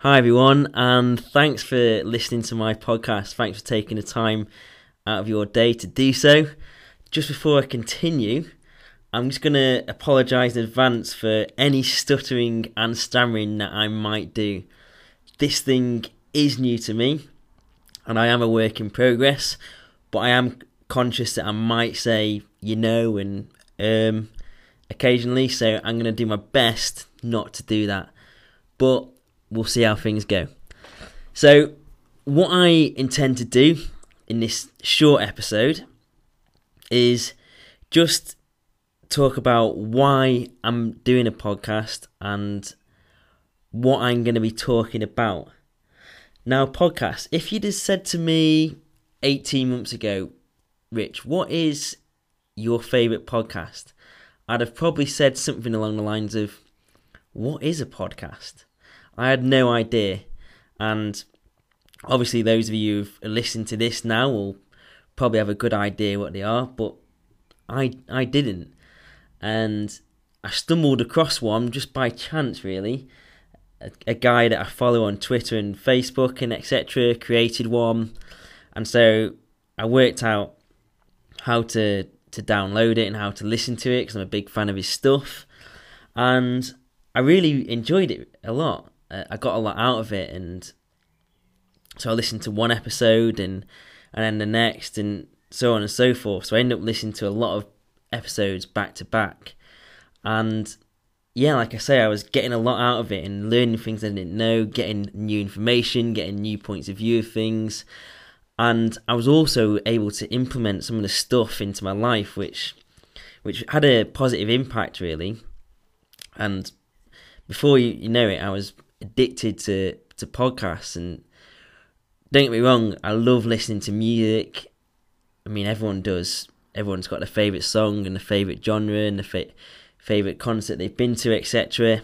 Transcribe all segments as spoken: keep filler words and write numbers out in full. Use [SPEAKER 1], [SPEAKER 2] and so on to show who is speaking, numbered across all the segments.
[SPEAKER 1] Hi everyone, and thanks for listening to my podcast. Thanks for taking the time out of your day to do so. Just before I continue, I'm just going to apologise in advance for any stuttering and stammering that I might do. This thing is new to me, and I am a work in progress, but I am conscious that I might say, you know, and um, occasionally, so I'm going to do my best not to do that. But we'll see how things go. So, what I intend to do in this short episode is just talk about why I'm doing a podcast and what I'm going to be talking about. Now, podcast, if you'd have said to me eighteen months ago, Rich, what is your favourite podcast? I'd have probably said something along the lines of, what is a podcast? I had no idea, and obviously those of you who've listened to this now will probably have a good idea what they are, but I I didn't, and I stumbled across one just by chance really. A, a guy that I follow on Twitter and Facebook and et cetera created one, and so I worked out how to, to download it and how to listen to it because I'm a big fan of his stuff, and I really enjoyed it a lot. I got a lot out of it, and so I listened to one episode and and then the next and so on and so forth. So I ended up listening to a lot of episodes back to back, and yeah, like I say, I was getting a lot out of it and learning things I didn't know, getting new information, getting new points of view of things, and I was also able to implement some of the stuff into my life, which which had a positive impact really. And before you, you know it, I was addicted to, to podcasts, and don't get me wrong, I love listening to music. I mean, everyone does. Everyone's got their favourite song and their favourite genre and their fa- favourite concert they've been to, et cetera.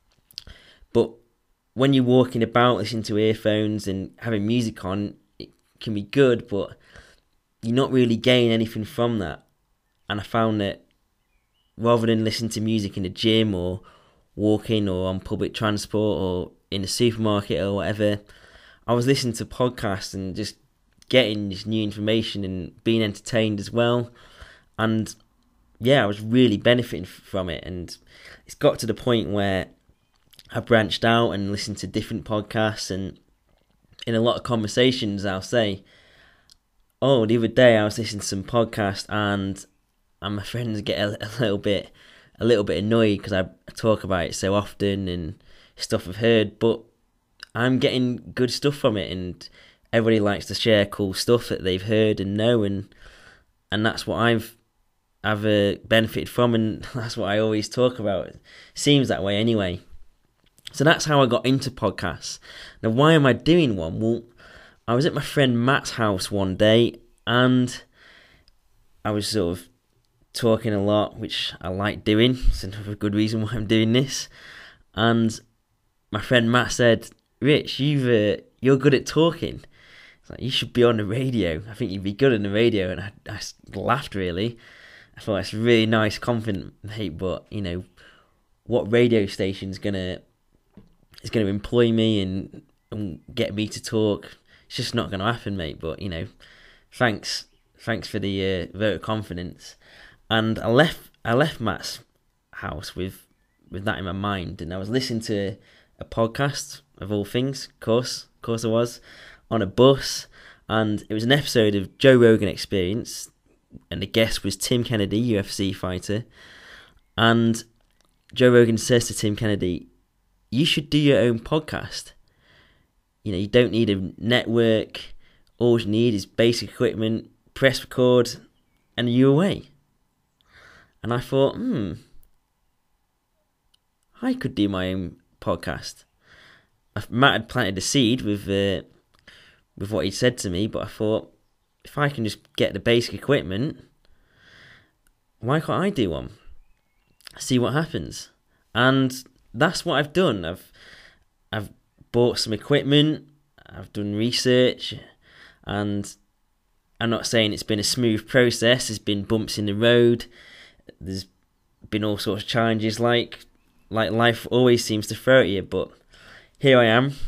[SPEAKER 1] But when you're walking about, listening to earphones and having music on, it can be good, but you're not really gaining anything from that. And I found that rather than listening to music in the gym or walking or on public transport or in the supermarket or whatever, I was listening to podcasts and just getting this new information and being entertained as well. And yeah, I was really benefiting from it, and it's got to the point where I branched out and listened to different podcasts, and in a lot of conversations I'll say, oh, the other day I was listening to some podcast and and my friends get a, a little bit a little bit annoyed because I talk about it so often and stuff I've heard, but I'm getting good stuff from it, and everybody likes to share cool stuff that they've heard and know, and and that's what I've I've uh, benefited from, and that's what I always talk about. It seems that way anyway. So that's how I got into podcasts. Now, why am I doing one? Well, I was at my friend Matt's house one day, and I was sort of talking a lot, which I like doing. It's another good reason why I'm doing this. And my friend Matt said, Rich, you've uh, you're good at talking. It's like, you should be on the radio. I think you'd be good on the radio. And I, I laughed really. I thought it's a really nice compliment, mate. But you know, what radio station's gonna is gonna employ me and, and get me to talk? It's just not gonna happen, mate. But you know, thanks, thanks for the uh, vote of confidence. And I left I left Matt's house with, with that in my mind, and I was listening to a podcast of all things, of course, of course I was, on a bus, and it was an episode of Joe Rogan Experience, and the guest was Tim Kennedy, U F C fighter, and Joe Rogan says to Tim Kennedy, you should do your own podcast. You know, you don't need a network, all you need is basic equipment, press record, and you're away. And I thought, hmm, I could do my own podcast. Matt had planted a seed with uh, with what he'd said to me, but I thought, if I can just get the basic equipment, why can't I do one? See what happens. And that's what I've done. I've I've bought some equipment, I've done research, and I'm not saying it's been a smooth process. There's been bumps in the road. There's been all sorts of challenges like like life always seems to throw at you, but here I am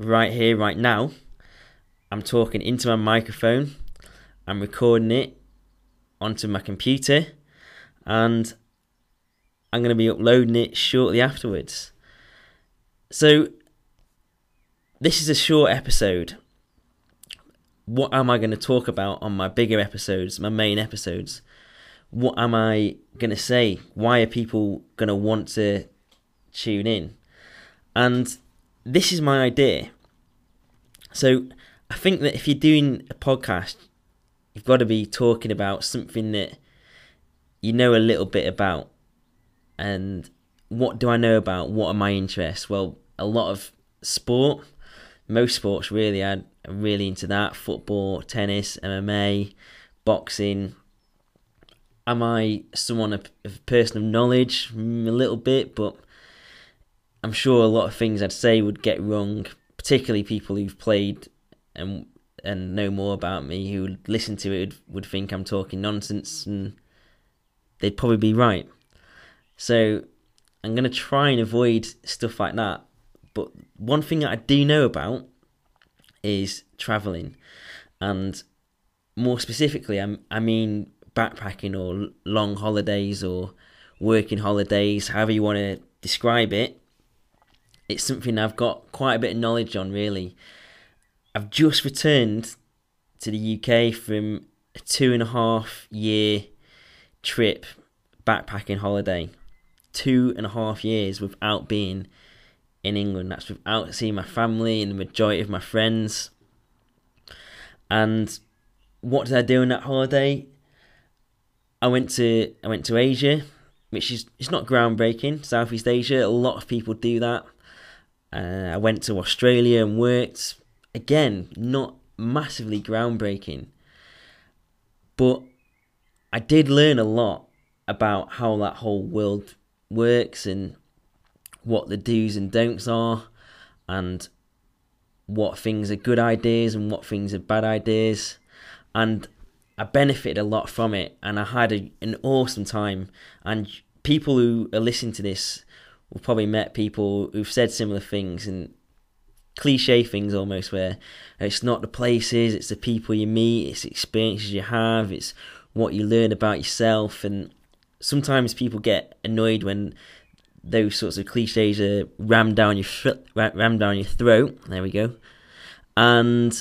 [SPEAKER 1] right here, right now. I'm talking into my microphone. I'm recording it onto my computer, and I'm going to be uploading it shortly afterwards. So this is a short episode. What am I going to talk about on my bigger episodes, my main episodes? What am I going to say? Why are people going to want to tune in? And this is my idea. So I think that if you're doing a podcast, you've got to be talking about something that you know a little bit about. And what do I know about? What are my interests? Well, a lot of sport, most sports really. I'm really into that. Football, tennis, M M A, boxing. Am I someone of, of personal knowledge? Mm, a little bit, but I'm sure a lot of things I'd say would get wrong, particularly people who've played and and know more about me, who would listen to it would, would think I'm talking nonsense, and they'd probably be right. So I'm going to try and avoid stuff like that. But one thing that I do know about is travelling. And more specifically, I'm, I mean backpacking or long holidays or working holidays, however you want to describe it. It's something I've got quite a bit of knowledge on, really. I've just returned to the U K from a two and a half year trip, backpacking holiday. Two and a half years without being in England. That's without seeing my family and the majority of my friends. And what did I do on that holiday? I went to I went to Asia, which is it's not groundbreaking. Southeast Asia, a lot of people do that. Uh, I went to Australia and worked. Again, not massively groundbreaking, but I did learn a lot about how that whole world works and what the do's and don'ts are, and what things are good ideas and what things are bad ideas. And I benefited a lot from it, and I had a, an awesome time. And people who are listening to this will probably met people who've said similar things, and cliche things almost, where it's not the places, it's the people you meet, it's the experiences you have, it's what you learn about yourself. And sometimes people get annoyed when those sorts of cliches are rammed down your th- rammed down your throat. There we go. And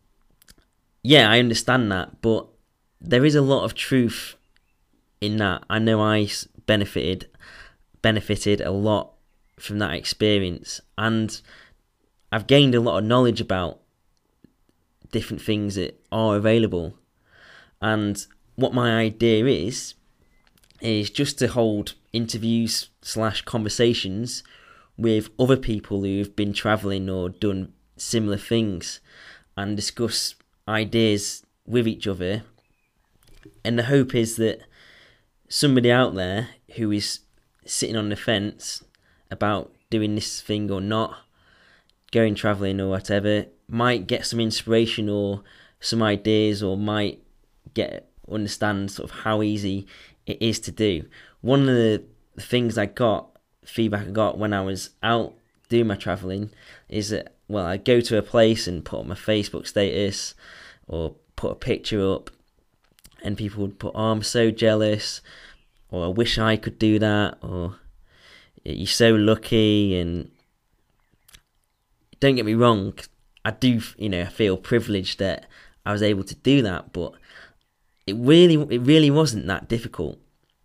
[SPEAKER 1] yeah, I understand that, but there is a lot of truth in that. I know I benefited benefited a lot from that experience, and I've gained a lot of knowledge about different things that are available. And what my idea is, is just to hold interviews slash conversations with other people who've been travelling or done similar things, and discuss ideas with each other. And the hope is that somebody out there who is sitting on the fence about doing this thing or not, going travelling or whatever, might get some inspiration or some ideas, or might get understand sort of how easy it is to do. One of the things I got, feedback I got when I was out doing my travelling, is that, well, I'd go to a place and put up my Facebook status or put a picture up, and people would put, oh, I'm so jealous, or I wish I could do that, or you're so lucky. And don't get me wrong, I do, you know, feel privileged that I was able to do that, but it really, it really wasn't that difficult.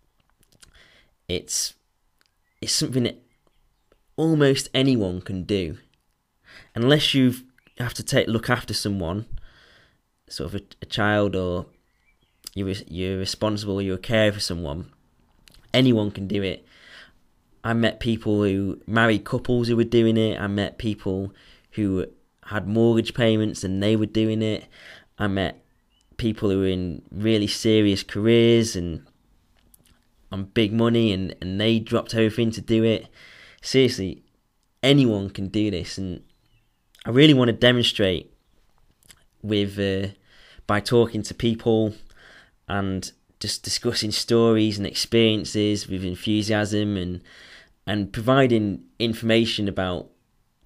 [SPEAKER 1] It's, it's something that almost anyone can do, unless you have to take look after someone, sort of a, a child, or you're you're responsible, you're a carer for someone. Anyone can do it. I met people who married couples who were doing it. I met people who had mortgage payments and they were doing it. I met people who were in really serious careers and on big money, and, and they dropped everything to do it. Seriously, anyone can do this, and I really want to demonstrate with uh, by talking to people and just discussing stories and experiences with enthusiasm, and and providing information about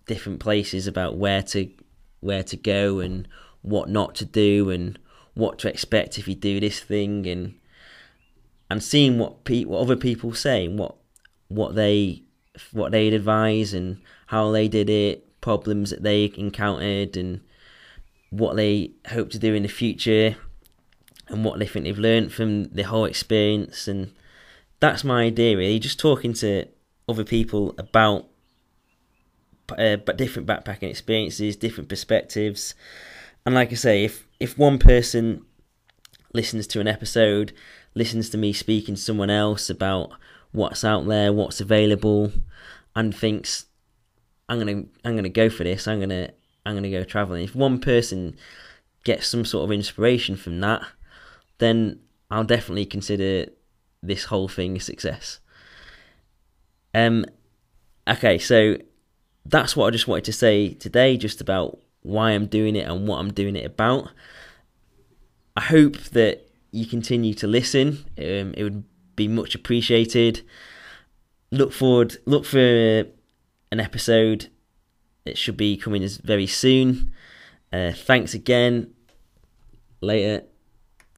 [SPEAKER 1] different places about where to where to go and what not to do and what to expect if you do this thing, and and seeing what pe- what other people say, and what what they what they'd advise and how they did it, problems that they encountered, and what they hope to do in the future, and what they think they've learned from the whole experience. And that's my idea, really, just talking to other people about uh, but different backpacking experiences, different perspectives. And like I say, if if one person listens to an episode, listens to me speaking to someone else about what's out there, what's available, and thinks, I'm gonna I'm gonna go for this, I'm gonna I'm gonna go traveling. If one person gets some sort of inspiration from that, then I'll definitely consider this whole thing a success. Um, okay, so that's what I just wanted to say today, just about why I'm doing it and what I'm doing it about. I hope that you continue to listen. Um, it would be much appreciated. Look forward, look for an episode. It should be coming as very soon. Uh, thanks again. Later.